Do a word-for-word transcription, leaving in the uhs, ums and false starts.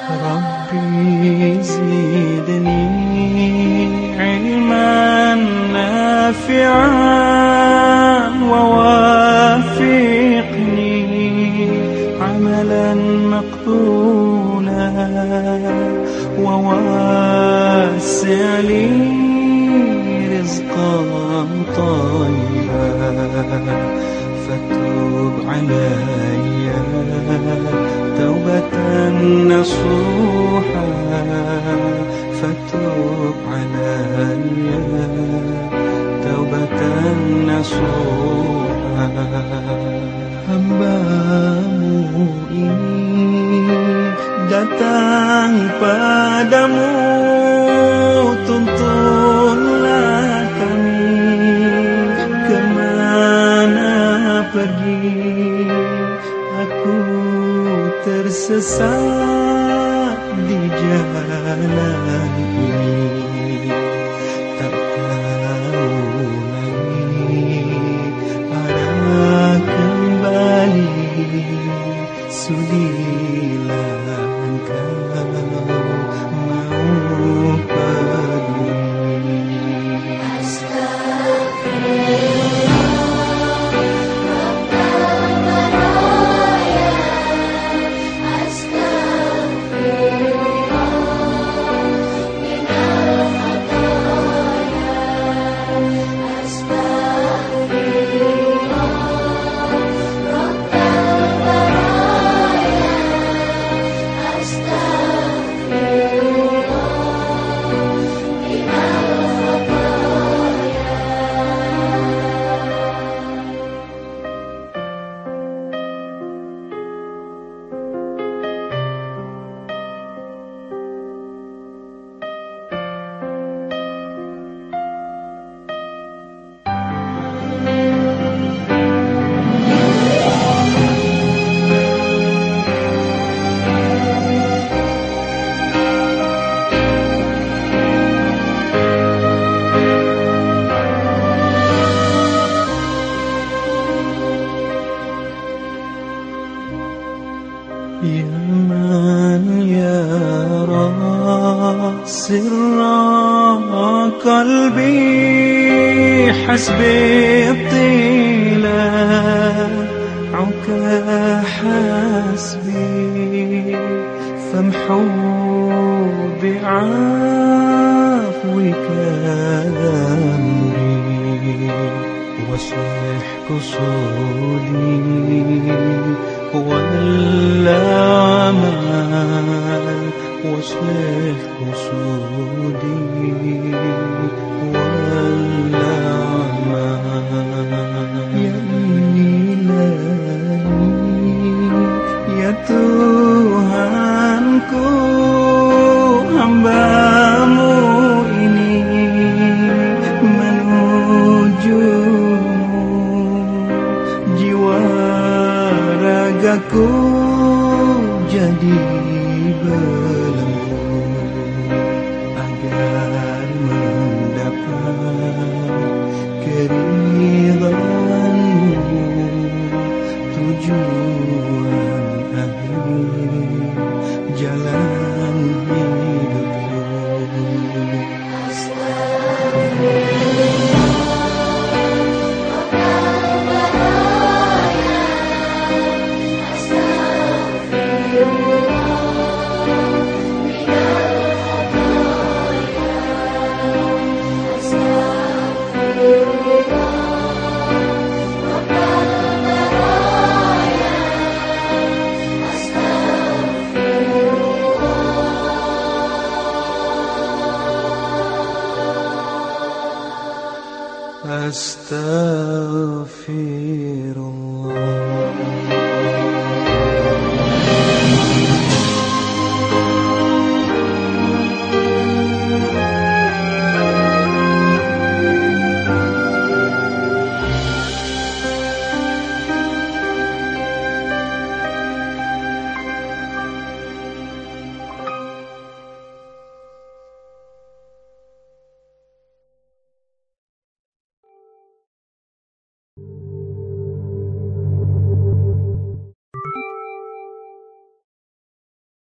ربي زدني علما نافعا ووافقني عملا مقبولا وواسع لي رزقا طيبا فتوب علي توبة نصوحا فتوب علي توبة نصوحا Hamba-Mu ini datang padamu, tuntunlah kami kemana pergi. Aku tersesat di jalan ini, tak tahu lagi arah kembali. Sudilah Engkau mau peduli. Ya man yara sirra qalbi hasbi tila'uka hasbi famhu bi'afwika dhanbi waslih qusudi والأعمال واصلح قصودي والأعمال يا إلهي ya Tuhanku, hamba-Mu ini menuju-Mu, jiwa ragaku jadi belenggu agar mendapat keridhaan-Mu, tujuan akhir jalan hidupku. Astaghfirullah.